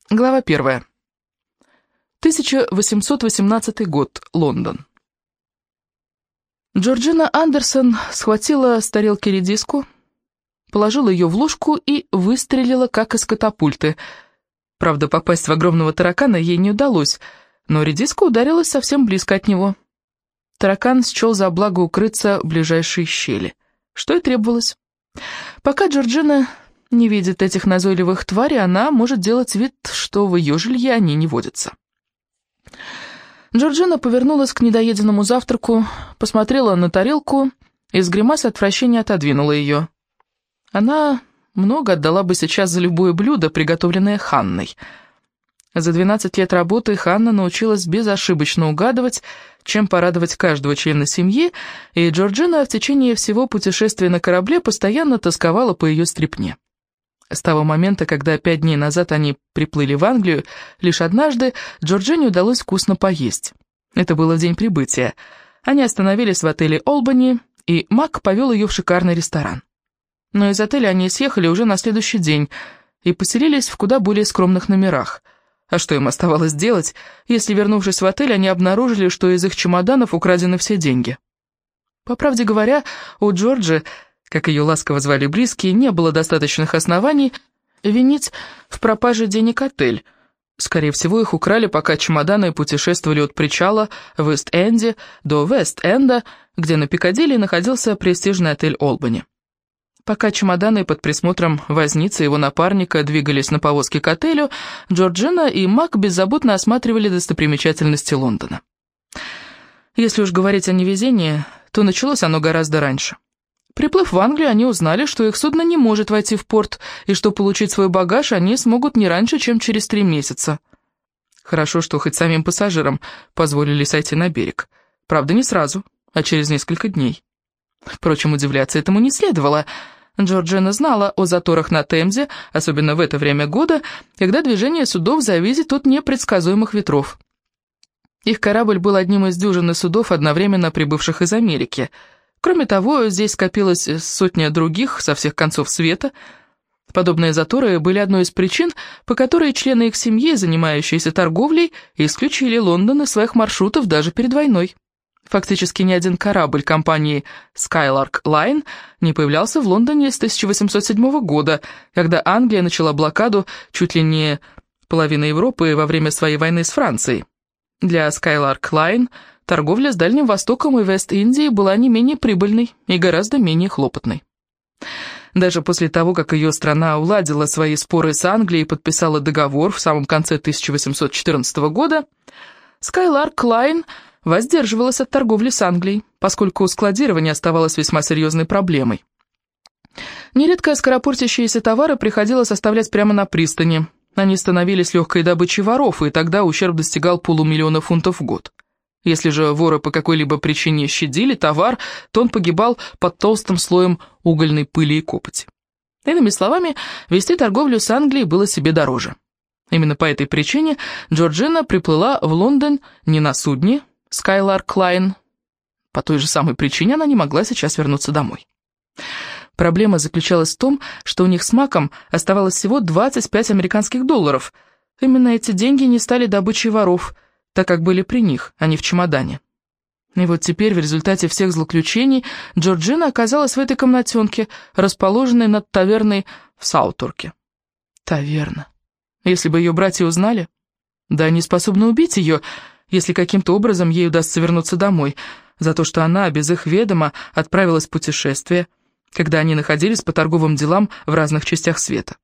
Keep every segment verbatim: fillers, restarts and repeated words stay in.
Глава первая. тысяча восемьсот восемнадцатый год. Лондон. Джорджина Андерсон схватила с тарелки редиску, положила ее в ложку и выстрелила, как из катапульты. Правда, попасть в огромного таракана ей не удалось, но редиска ударилась совсем близко от него. Таракан счел за благо укрыться в ближайшей щели, что и требовалось. Пока Джорджина не видит этих назойливых тварей, она может делать вид, что в ее жилье они не водятся. Джорджина повернулась к недоеденному завтраку, посмотрела на тарелку и с гримасой отвращения отодвинула ее. Она много отдала бы сейчас за любое блюдо, приготовленное Ханной. За двенадцать лет работы Ханна научилась безошибочно угадывать, чем порадовать каждого члена семьи, и Джорджина в течение всего путешествия на корабле постоянно тосковала по ее стряпне. С того момента, когда пять дней назад они приплыли в Англию, лишь однажды Джорджине удалось вкусно поесть. Это было в день прибытия. Они остановились в отеле «Олбани», и Мак повел ее в шикарный ресторан. Но из отеля они съехали уже на следующий день и поселились в куда более скромных номерах. А что им оставалось делать, если, вернувшись в отель, они обнаружили, что из их чемоданов украдены все деньги? По правде говоря, у Джорджи, как ее ласково звали близкие, не было достаточных оснований винить в пропаже денег отель. Скорее всего, их украли, пока чемоданы путешествовали от причала в Ист-Энде до Вест-Энда, где на Пикадилли находился престижный отель «Олбани». Пока чемоданы под присмотром возницы и его напарника двигались на повозке к отелю, Джорджина и Мак беззаботно осматривали достопримечательности Лондона. Если уж говорить о невезении, то началось оно гораздо раньше. Приплыв в Англию, они узнали, что их судно не может войти в порт, и что получить свой багаж они смогут не раньше, чем через три месяца. Хорошо, что хоть самим пассажирам позволили сойти на берег. Правда, не сразу, а через несколько дней. Впрочем, удивляться этому не следовало. Джорджина знала о заторах на Темзе, особенно в это время года, когда движение судов зависит от непредсказуемых ветров. Их корабль был одним из дюжины судов, одновременно прибывших из Америки. Кроме того, здесь скопилось сотня других со всех концов света. Подобные заторы были одной из причин, по которой члены их семьи, занимающиеся торговлей, исключили Лондон из своих маршрутов даже перед войной. Фактически ни один корабль компании Skylark Line не появлялся в Лондоне с тысяча восемьсот седьмого года, когда Англия начала блокаду чуть ли не половины Европы во время своей войны с Францией. Для Skylark Line торговля с Дальним Востоком и Вест-Индией была не менее прибыльной и гораздо менее хлопотной. Даже после того, как ее страна уладила свои споры с Англией и подписала договор в самом конце тысяча восемьсот четырнадцатого года, Skylark Line воздерживалась от торговли с Англией, поскольку складирование оставалось весьма серьезной проблемой. Нередко скоропортящиеся товары приходилось оставлять прямо на пристани. Они становились легкой добычей воров, и тогда ущерб достигал полумиллиона фунтов в год. Если же воры по какой-либо причине щадили товар, то он погибал под толстым слоем угольной пыли и копоти. Иными словами, вести торговлю с Англией было себе дороже. Именно по этой причине Джорджина приплыла в Лондон не на судне Skylark Line. По той же самой причине она не могла сейчас вернуться домой. Проблема заключалась в том, что у них с Маком оставалось всего двадцать пять американских долларов. Именно эти деньги не стали добычей воров, так как были при них, а не в чемодане. И вот теперь, в результате всех злоключений, Джорджина оказалась в этой комнатенке, расположенной над таверной в Саутторке. Таверна. Если бы ее братья узнали, да они способны убить ее, если каким-то образом ей удастся вернуться домой, за то, что она без их ведома отправилась в путешествие, когда они находились по торговым делам в разных частях света.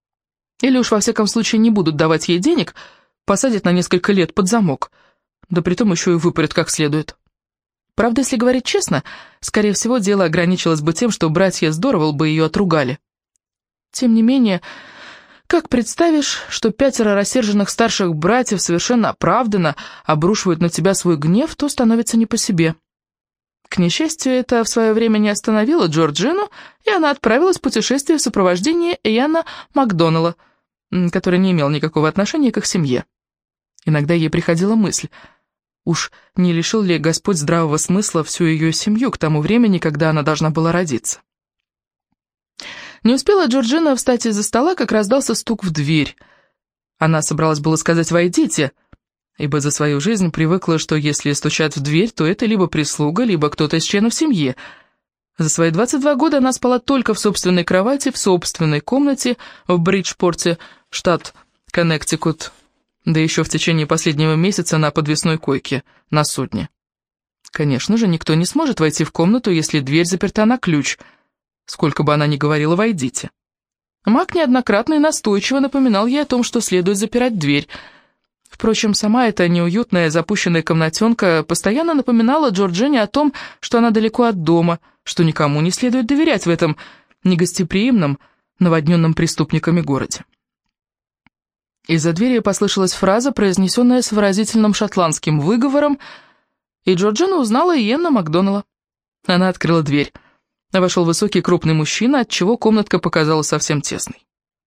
Или уж во всяком случае не будут давать ей денег, посадят на несколько лет под замок, да притом еще и выпарят как следует. Правда, если говорить честно, скорее всего, дело ограничилось бы тем, что братья здорово бы ее отругали. Тем не менее, как представишь, что пятеро рассерженных старших братьев совершенно оправданно обрушивают на тебя свой гнев, то становится не по себе. К несчастью, это в свое время не остановило Джорджину, и она отправилась в путешествие в сопровождении Иана Макдоналла, который не имел никакого отношения к их семье. Иногда ей приходила мысль, уж не лишил ли Господь здравого смысла всю ее семью к тому времени, когда она должна была родиться. Не успела Джорджина встать из-за стола, как раздался стук в дверь. Она собралась было сказать «войдите», ибо за свою жизнь привыкла, что если стучат в дверь, то это либо прислуга, либо кто-то из членов семьи. За свои двадцать два года она спала только в собственной кровати, в собственной комнате в Бриджпорте, штат Коннектикут, да еще в течение последнего месяца на подвесной койке на судне. Конечно же, никто не сможет войти в комнату, если дверь заперта на ключ, сколько бы она ни говорила «войдите». Мак неоднократно и настойчиво напоминал ей о том, что следует запирать дверь. Впрочем, сама эта неуютная запущенная комнатенка постоянно напоминала Джорджине о том, что она далеко от дома, что никому не следует доверять в этом негостеприимном, наводненном преступниками городе. Из-за двери послышалась фраза, произнесенная с выразительным шотландским выговором, и Джорджина узнала Иэна Макдоналла. Она открыла дверь. Вошел высокий крупный мужчина, отчего комнатка показалась совсем тесной.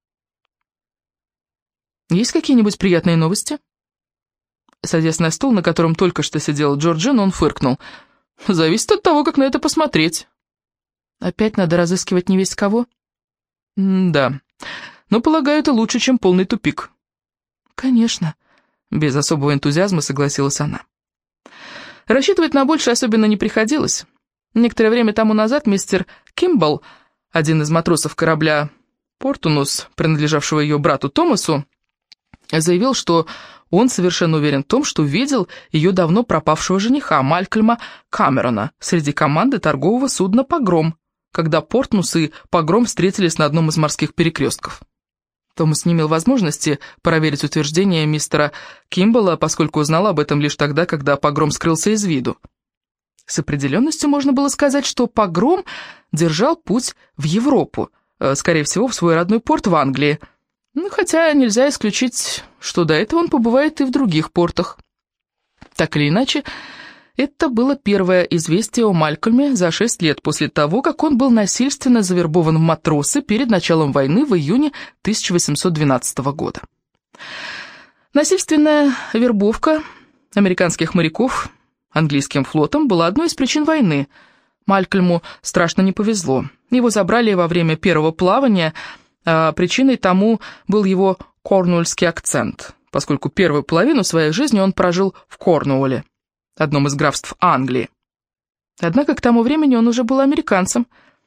«Есть какие-нибудь приятные новости?» Садясь на стул, на котором только что сидела Джорджина, он фыркнул. «Зависит от того, как на это посмотреть». «Опять надо разыскивать невесть кого?» «Да, но, полагаю, это лучше, чем полный тупик». «Конечно», — без особого энтузиазма согласилась она. Рассчитывать на больше особенно не приходилось. Некоторое время тому назад мистер Кимбл, один из матросов корабля «Портунус», принадлежавшего ее брату Томасу, заявил, что он совершенно уверен в том, что видел ее давно пропавшего жениха, Малькольма Камерона, среди команды торгового судна «Погром», когда Портнус и «Погром» встретились на одном из морских перекрестков. Томас не имел возможности проверить утверждение мистера Кимбла, поскольку узнал об этом лишь тогда, когда «Погром» скрылся из виду. С определенностью можно было сказать, что «Погром» держал путь в Европу, скорее всего, в свой родной порт в Англии, ну, хотя нельзя исключить, что до этого он побывает и в других портах. Так или иначе, это было первое известие о Малькольме за шесть лет после того, как он был насильственно завербован в матросы перед началом войны в июне тысяча восемьсот двенадцатого года. Насильственная вербовка американских моряков английским флотом была одной из причин войны. Малькольму страшно не повезло. Его забрали во время первого плавания, а причиной тому был его корнуольский акцент, поскольку первую половину своей жизни он прожил в Корнуолле, одном из графств Англии. Однако к тому времени он уже был американцем.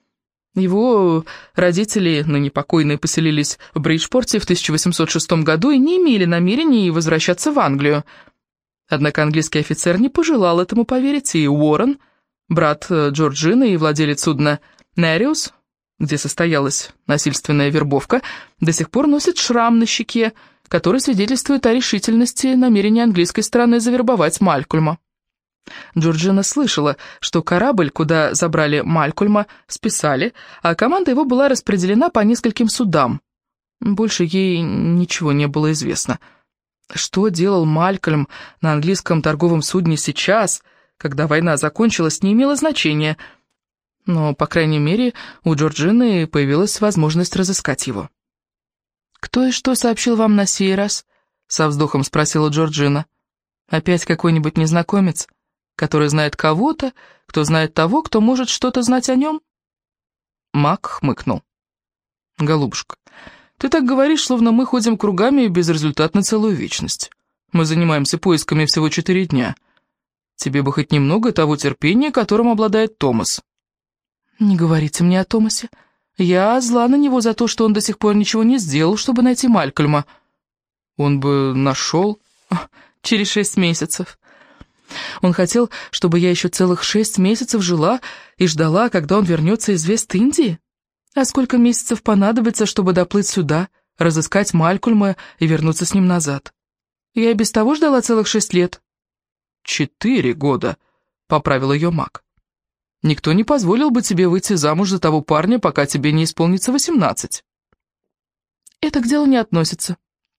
Его родители, ныне покойные, поселились в Бриджпорте в тысяча восемьсот шестом году и не имели намерения возвращаться в Англию. Однако английский офицер не пожелал этому поверить, и Уоррен, брат Джорджины и владелец судна «Нериус», где состоялась насильственная вербовка, до сих пор носит шрам на щеке, который свидетельствует о решительности намерения английской стороны завербовать Малькольма. Джорджина слышала, что корабль, куда забрали Малькольма, списали, а команда его была распределена по нескольким судам. Больше ей ничего не было известно. Что делал Малькольм на английском торговом судне сейчас, когда война закончилась, не имело значения, но, по крайней мере, у Джорджины появилась возможность разыскать его. «Кто и что сообщил вам на сей раз?» — со вздохом спросила Джорджина. «Опять какой-нибудь незнакомец, который знает кого-то, кто знает того, кто может что-то знать о нем?» Мак хмыкнул. «Голубушка, ты так говоришь, словно мы ходим кругами безрезультатно целую вечность. Мы занимаемся поисками всего четыре дня. Тебе бы хоть немного того терпения, которым обладает Томас». «Не говорите мне о Томасе. Я зла на него за то, что он до сих пор ничего не сделал, чтобы найти Малькольма». «Он бы нашел через шесть месяцев. Он хотел, чтобы я еще целых шесть месяцев жила и ждала, когда он вернется из Вест-Индии. А сколько месяцев понадобится, чтобы доплыть сюда, разыскать Малькольма и вернуться с ним назад? Я и без того ждала целых шесть лет». «Четыре года», — поправил ее Мак. «Никто не позволил бы тебе выйти замуж за того парня, пока тебе не исполнится восемнадцать». «Это к делу не относится.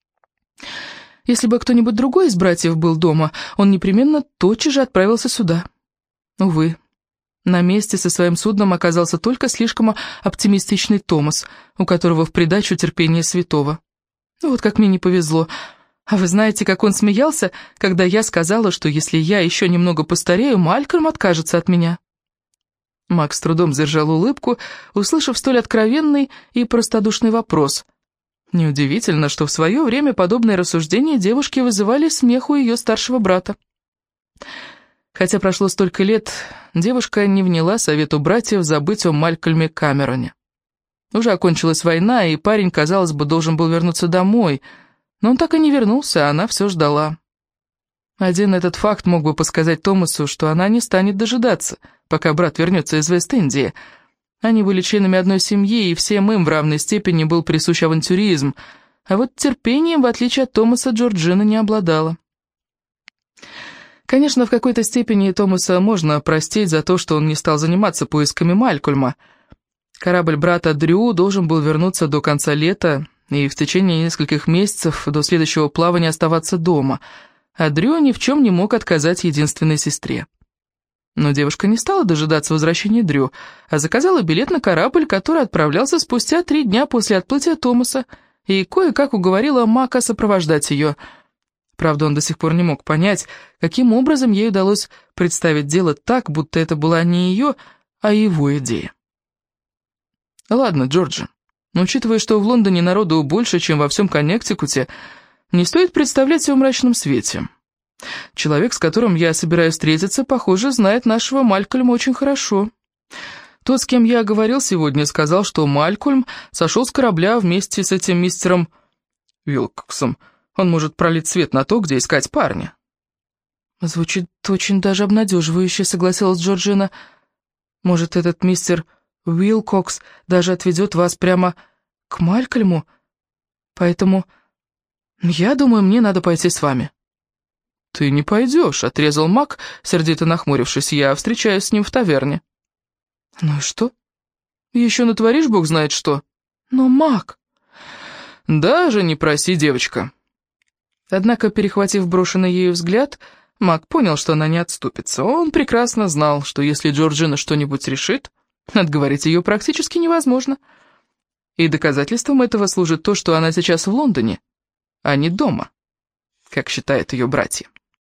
Если бы кто-нибудь другой из братьев был дома, он непременно тотчас же отправился сюда. Увы, на месте со своим судном оказался только слишком оптимистичный Томас, у которого в придачу терпение святого. Вот как мне не повезло. А вы знаете, как он смеялся, когда я сказала, что если я еще немного постарею, Малькольм откажется от меня?» Мак с трудом сдержал улыбку, услышав столь откровенный и простодушный вопрос. Неудивительно, что в свое время подобные рассуждения девушки вызывали смех у ее старшего брата. Хотя прошло столько лет, девушка не вняла совету братьев забыть о Малькольме Камероне. Уже окончилась война, и парень, казалось бы, должен был вернуться домой, но он так и не вернулся, а она все ждала. Один этот факт мог бы подсказать Томасу, что она не станет дожидаться, пока брат вернется из Вест-Индии. Они были членами одной семьи, и всем им в равной степени был присущ авантюризм, а вот терпением, в отличие от Томаса, Джорджина не обладала. Конечно, в какой-то степени Томаса можно простить за то, что он не стал заниматься поисками Малькольма. Корабль брата Дрю должен был вернуться до конца лета и в течение нескольких месяцев до следующего плавания оставаться дома, а Дрю ни в чем не мог отказать единственной сестре. Но девушка не стала дожидаться возвращения Дрю, а заказала билет на корабль, который отправлялся спустя три дня после отплытия Томаса, и кое-как уговорила Мака сопровождать ее. Правда, он до сих пор не мог понять, каким образом ей удалось представить дело так, будто это была не ее, а его идея. Ладно, Джорджи, но учитывая, что в Лондоне народу больше, чем во всем Коннектикуте, не стоит представлять все в мрачном свете. Человек, с которым я собираюсь встретиться, похоже, знает нашего Малькольма очень хорошо. Тот, с кем я говорил сегодня, сказал, что Малькольм сошел с корабля вместе с этим мистером Уилкоксом. Он может пролить свет на то, где искать парня. Звучит очень даже обнадеживающе, согласилась Джорджина. Может, этот мистер Уилкокс даже отведет вас прямо к Малькольму? Поэтому я думаю, мне надо пойти с вами. «Ты не пойдешь», — отрезал Мак, сердито нахмурившись. «Я встречаюсь с ним в таверне». «Ну и что? Еще натворишь, бог знает что». «Но, Мак...» «Даже не проси, девочка». Однако, перехватив брошенный ею взгляд, Мак понял, что она не отступится. Он прекрасно знал, что если Джорджина что-нибудь решит, отговорить ее практически невозможно. И доказательством этого служит то, что она сейчас в Лондоне, а не дома, как считают ее братья.